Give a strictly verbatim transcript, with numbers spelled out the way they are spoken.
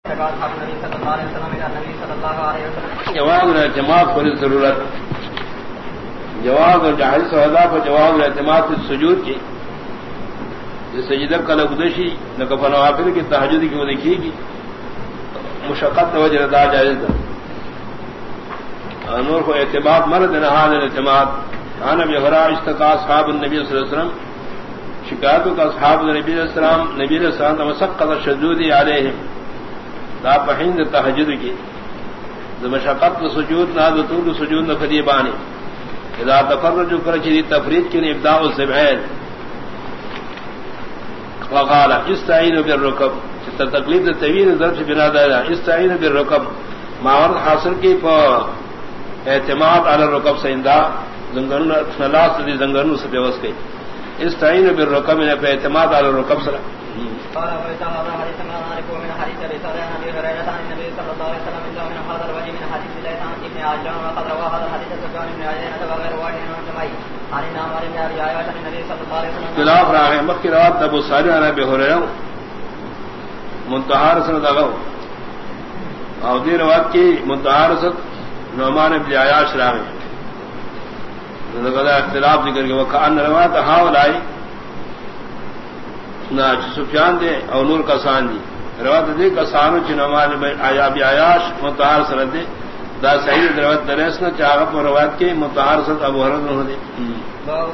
جواب الاعتماد پر ضرورت جواب جاہل سودا پر جواب الاعتماد سجود کی سجدہ کا لغدشی نقف نوافل کی تہجد کی وہ دیکھیے گی مشقت وجہ رضا جائز نور کو اعتماد مرد نہان الاعتماد کان ابی ہریرہ اشتقا اصحاب النبی صلی اللہ علیہ وسلم شکایتوں کا اصحاب نبی علیہ السلام نبی علیہ السلام تمسقط الشذوذ علیہم دا پہند تہجد کی مشقت سجود نہ طول سجود نہ فریبانی اذا تفرجوا کرچی تفرید کی ابداء الذبحین وقال استعینوا بالرکب تکلیف طویل ضرب سے بنا دایا استعینوا بالرکب ماورد حاصل کی اعتماد علی الرکب سیندا زنگرن ثلاث دی زنگرن سے بیوس کی استعینوا بالرکب نے پہ اعتماد علی الرکب سرا قال ويتعالى حديث ما نعرف من حديث رسالة عن أبي هريرة عن النبي صلى الله عليه وسلم من هذا الوجه من حديث ليس عن ابن عجلان وقد روى هذا الحديث سفيان بن عيينة وغير واحد عن جمعي عن عمار بن أبي عائشة عن النبي صلى الله عليه وسلم خلاف راہ مکی روایت ابو صالح عن ابی ہریرہ منتہا رسل دغو اور دی روایت کی منتہا رسل نعمان بن عیاش راہ لگا اختلاف ذکر کے وکأن روایت ہاولائی نہ سفیان دے اور نور کا سان دی روایت دے کا سانو چنمان آیا بی عیاش متحر سرد دے دا صحیح روایت دریس نہ چاہت روایت کے متحر سرد ابو ہریرہ دے